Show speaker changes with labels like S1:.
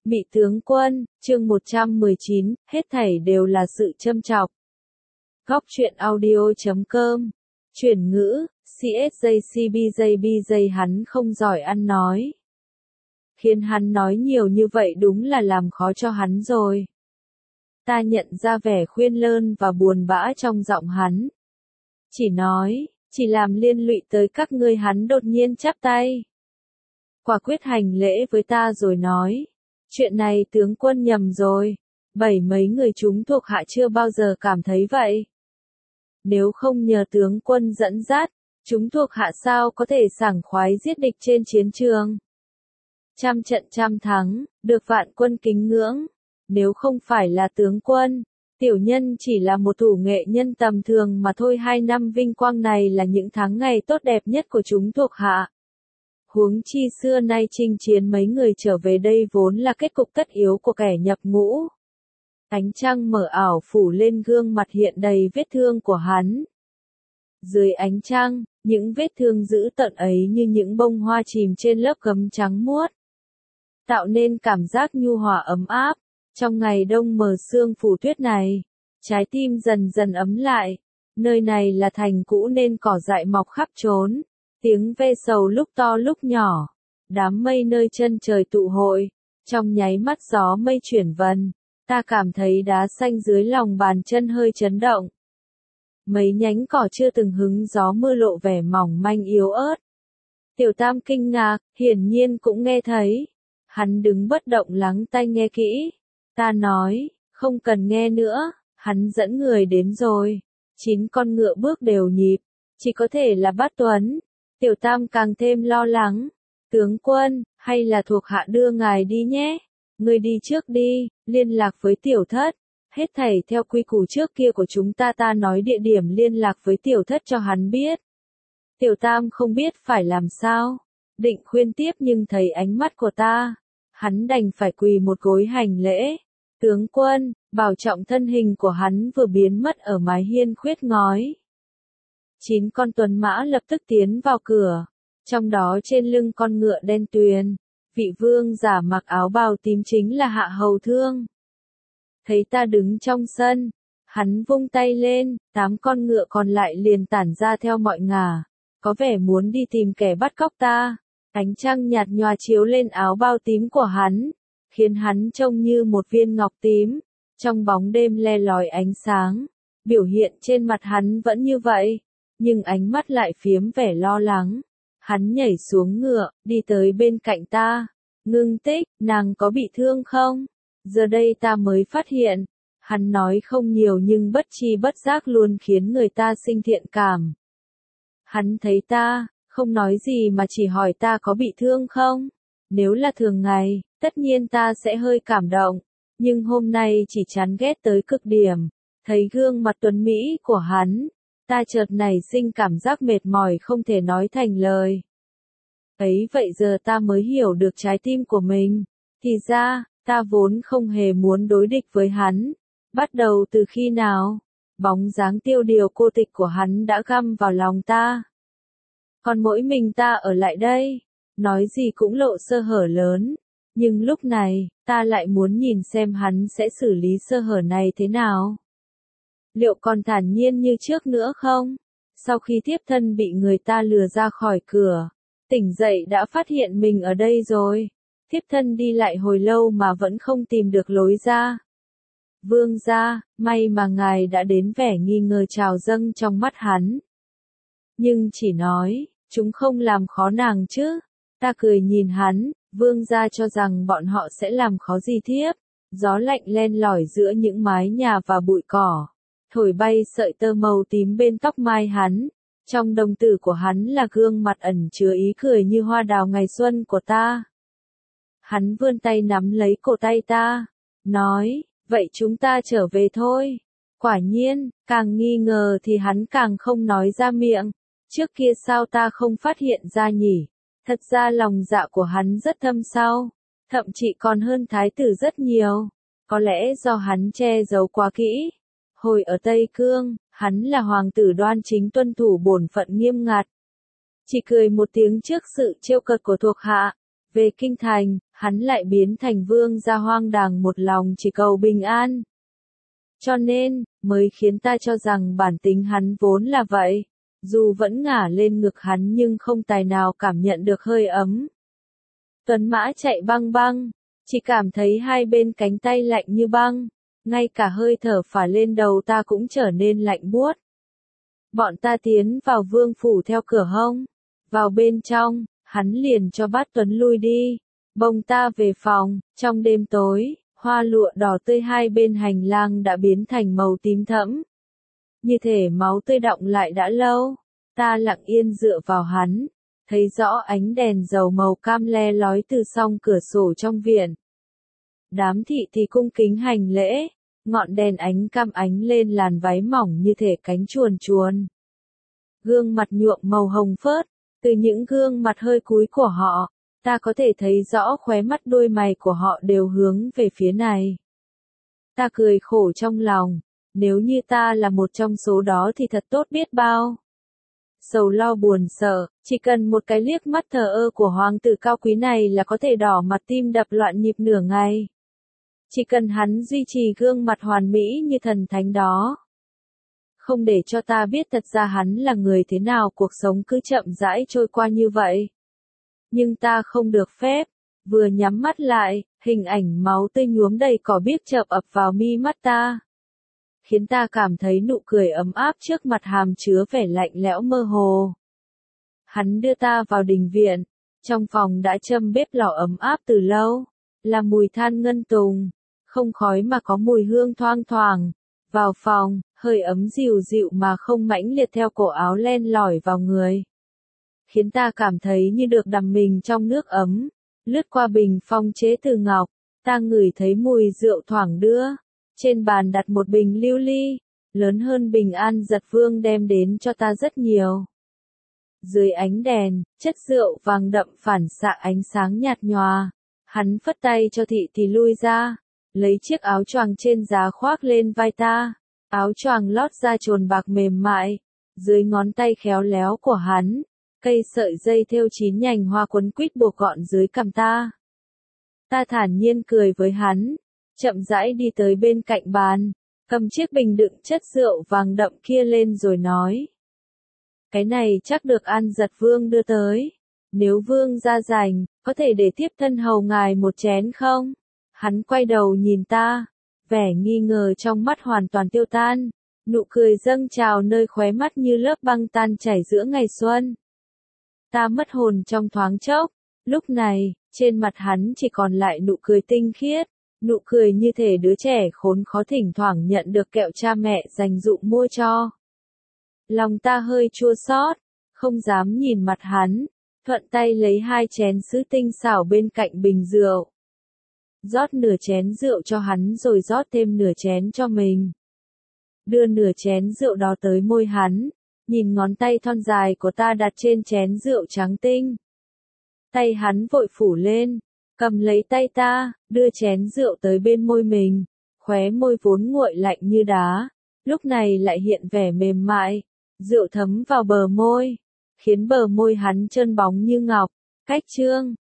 S1: Vị tướng quân, chương 119, hết thảy đều là sự châm chọc. Góc truyện audio.com. Chuyển ngữ, CSJCBJBJ hắn không giỏi ăn nói. Khiến hắn nói nhiều như vậy đúng là làm khó cho hắn rồi. Ta nhận ra vẻ khuyên lơn và buồn bã trong giọng hắn. Chỉ làm liên lụy tới các ngươi. Hắn đột nhiên chắp tay. Quả quyết hành lễ với ta rồi nói. Chuyện này tướng quân nhầm rồi. Mấy người chúng thuộc hạ chưa bao giờ cảm thấy vậy. Nếu không nhờ tướng quân dẫn dắt, chúng thuộc hạ sao có thể sảng khoái giết địch trên chiến trường. Trăm trận trăm thắng, được vạn quân kính ngưỡng. Nếu không phải là tướng quân, tiểu nhân chỉ là một thủ nghệ nhân tầm thường mà thôi. 2 năm vinh quang này là những tháng ngày tốt đẹp nhất của chúng thuộc hạ. Huống chi xưa nay chinh chiến mấy người trở về đây vốn là kết cục tất yếu của kẻ nhập ngũ. Ánh trăng mở ảo phủ lên gương mặt hiện đầy vết thương của hắn. Dưới ánh trăng, những vết thương dữ tợn ấy như những bông hoa chìm trên lớp gấm trắng muốt, tạo nên cảm giác nhu hòa ấm áp. Trong ngày đông mờ sương phủ tuyết này, trái tim dần dần ấm lại. Nơi này là thành cũ nên cỏ dại mọc khắp trốn. Tiếng ve sầu lúc to lúc nhỏ. Đám mây nơi chân trời tụ hội. Trong nháy mắt gió mây chuyển vần. Ta cảm thấy đá xanh dưới lòng bàn chân hơi chấn động. Mấy nhánh cỏ chưa từng hứng gió mưa lộ vẻ mỏng manh yếu ớt. Tiểu Tam kinh ngạc, hiển nhiên cũng nghe thấy. Hắn đứng bất động lắng tai nghe kỹ. Ta nói, không cần nghe nữa, hắn dẫn người đến rồi. 9 con ngựa bước đều nhịp, chỉ có thể là Bát Tuấn. Tiểu Tam càng thêm lo lắng. Tướng quân, hay là thuộc hạ đưa ngài đi nhé. Ngươi đi trước đi, liên lạc với tiểu thất. Hết thảy theo quy củ trước kia của chúng ta. Ta nói địa điểm liên lạc với tiểu thất cho hắn biết. Tiểu Tam không biết phải làm sao. Định khuyên tiếp nhưng thấy ánh mắt của ta. Hắn đành phải quỳ một gối hành lễ. Tướng quân, bảo trọng thân hình của hắn vừa biến mất ở mái hiên khuyết ngói. 9 con tuấn mã lập tức tiến vào cửa. Trong đó trên lưng con ngựa đen tuyền, vị vương giả mặc áo bào tím chính là Hạ Hầu Thương. Thấy ta đứng trong sân, hắn vung tay lên, 8 con ngựa còn lại liền tản ra theo mọi ngả, có vẻ muốn đi tìm kẻ bắt cóc ta. Ánh trăng nhạt nhòa chiếu lên áo bào tím của hắn, khiến hắn trông như một viên ngọc tím, trong bóng đêm le lói ánh sáng. Biểu hiện trên mặt hắn vẫn như vậy, nhưng ánh mắt lại phiếm vẻ lo lắng. Hắn nhảy xuống ngựa, đi tới bên cạnh ta. Ngưng Tích, nàng có bị thương không? Giờ đây ta mới phát hiện. Hắn nói không nhiều nhưng bất chi bất giác luôn khiến người ta sinh thiện cảm. Hắn thấy ta, không nói gì mà chỉ hỏi ta có bị thương không? Nếu là thường ngày, tất nhiên ta sẽ hơi cảm động. Nhưng hôm nay chỉ chán ghét tới cực điểm. Thấy gương mặt tuấn mỹ của hắn, ta chợt nảy sinh cảm giác mệt mỏi không thể nói thành lời. Ấy vậy giờ ta mới hiểu được trái tim của mình. Thì ra, ta vốn không hề muốn đối địch với hắn. Bắt đầu từ khi nào? Bóng dáng tiêu điều cô tịch của hắn đã găm vào lòng ta. Còn mỗi mình ta ở lại đây, nói gì cũng lộ sơ hở lớn. Nhưng lúc này, ta lại muốn nhìn xem hắn sẽ xử lý sơ hở này thế nào. Liệu còn thản nhiên như trước nữa không? Sau khi thiếp thân bị người ta lừa ra khỏi cửa, tỉnh dậy đã phát hiện mình ở đây rồi. Thiếp thân đi lại hồi lâu mà vẫn không tìm được lối ra. Vương gia, may mà ngài đã đến. Vẻ nghi ngờ trào dâng trong mắt hắn. Nhưng chỉ nói, chúng không làm khó nàng chứ. Ta cười nhìn hắn, vương gia cho rằng bọn họ sẽ làm khó gì thiếp. Gió lạnh len lỏi giữa những mái nhà và bụi cỏ, thổi bay sợi tơ màu tím bên tóc mai hắn. Trong đồng tử của hắn là gương mặt ẩn chứa ý cười như hoa đào ngày xuân của ta. Hắn vươn tay nắm lấy cổ tay ta, nói, vậy chúng ta trở về thôi. Quả nhiên, càng nghi ngờ thì hắn càng không nói ra miệng. Trước kia sao ta không phát hiện ra nhỉ? Thật ra lòng dạ của hắn rất thâm sâu, thậm chí còn hơn thái tử rất nhiều. Có lẽ do hắn che giấu quá kỹ. Hồi ở Tây Cương, hắn là hoàng tử đoan chính tuân thủ bổn phận nghiêm ngặt. Chỉ cười một tiếng trước sự trêu cợt của thuộc hạ. Về kinh thành, hắn lại biến thành vương gia hoang đàng một lòng chỉ cầu bình an. Cho nên, mới khiến ta cho rằng bản tính hắn vốn là vậy. Dù vẫn ngả lên ngực hắn nhưng không tài nào cảm nhận được hơi ấm. Tuấn mã chạy băng băng, chỉ cảm thấy hai bên cánh tay lạnh như băng, ngay cả hơi thở phả lên đầu ta cũng trở nên lạnh buốt. Bọn ta tiến vào vương phủ theo cửa hông, vào bên trong, hắn liền cho Bát Tuấn lui đi, bồng ta về phòng. Trong đêm tối, hoa lụa đỏ tươi hai bên hành lang đã biến thành màu tím thẫm. Như thể máu tươi đọng lại đã lâu, ta lặng yên dựa vào hắn, thấy rõ ánh đèn dầu màu cam le lói từ song cửa sổ trong viện. Đám thị thì cung kính hành lễ, ngọn đèn ánh cam ánh lên làn váy mỏng như thể cánh chuồn chuồn. Gương mặt nhuộm màu hồng phớt, từ những gương mặt hơi cúi của họ, ta có thể thấy rõ khóe mắt đôi mày của họ đều hướng về phía này. Ta cười khổ trong lòng, nếu như ta là một trong số đó thì thật tốt biết bao. Sầu lo buồn sợ, chỉ cần một cái liếc mắt thờ ơ của hoàng tử cao quý này là có thể đỏ mặt tim đập loạn nhịp nửa ngày. Chỉ cần hắn duy trì gương mặt hoàn mỹ như thần thánh đó. Không để cho ta biết thật ra hắn là người thế nào, cuộc sống cứ chậm rãi trôi qua như vậy. Nhưng ta không được phép, vừa nhắm mắt lại, hình ảnh máu tươi nhuốm đầy cỏ biếc chợp ập vào mi mắt ta. Khiến ta cảm thấy nụ cười ấm áp trước mặt hàm chứa vẻ lạnh lẽo mơ hồ. Hắn đưa ta vào đình viện, trong phòng đã châm bếp lò ấm áp từ lâu, là mùi than ngân tùng, không khói mà có mùi hương thoang thoảng. Vào phòng, hơi ấm dịu dịu mà không mãnh liệt theo cổ áo len lỏi vào người. Khiến ta cảm thấy như được đắm mình trong nước ấm, lướt qua bình phong chế từ ngọc, ta ngửi thấy mùi rượu thoảng đưa. Trên bàn đặt một bình lưu ly, lớn hơn bình An Giật Vương đem đến cho ta rất nhiều. Dưới ánh đèn, chất rượu vàng đậm phản xạ ánh sáng nhạt nhòa. Hắn phất tay cho thị thì lui ra, lấy chiếc áo choàng trên giá khoác lên vai ta. Áo choàng lót da trồn bạc mềm mại, dưới ngón tay khéo léo của hắn, cây sợi dây thêu 9 nhành hoa quấn quýt buộc gọn dưới cằm ta. Ta thản nhiên cười với hắn, chậm rãi đi tới bên cạnh bàn, cầm chiếc bình đựng chất rượu vàng đậm kia lên rồi nói. Cái này chắc được An Giật Vương đưa tới. Nếu Vương gia rảnh, có thể để tiếp thân hầu ngài một chén không? Hắn quay đầu nhìn ta, vẻ nghi ngờ trong mắt hoàn toàn tiêu tan, nụ cười dâng trào nơi khóe mắt như lớp băng tan chảy giữa ngày xuân. Ta mất hồn trong thoáng chốc, lúc này, trên mặt hắn chỉ còn lại nụ cười tinh khiết, nụ cười như thể đứa trẻ khốn khó thỉnh thoảng nhận được kẹo cha mẹ dành dụm mua cho. Lòng ta hơi chua xót, không dám nhìn mặt hắn, thuận tay lấy 2 chén sứ tinh xảo bên cạnh bình rượu. Rót nửa chén rượu cho hắn rồi rót thêm nửa chén cho mình. Đưa nửa chén rượu đó tới môi hắn, nhìn ngón tay thon dài của ta đặt trên chén rượu trắng tinh. Tay hắn vội phủ lên, cầm lấy tay ta, đưa chén rượu tới bên môi mình, khóe môi vốn nguội lạnh như đá, lúc này lại hiện vẻ mềm mại, rượu thấm vào bờ môi, khiến bờ môi hắn trơn bóng như ngọc. Cách chương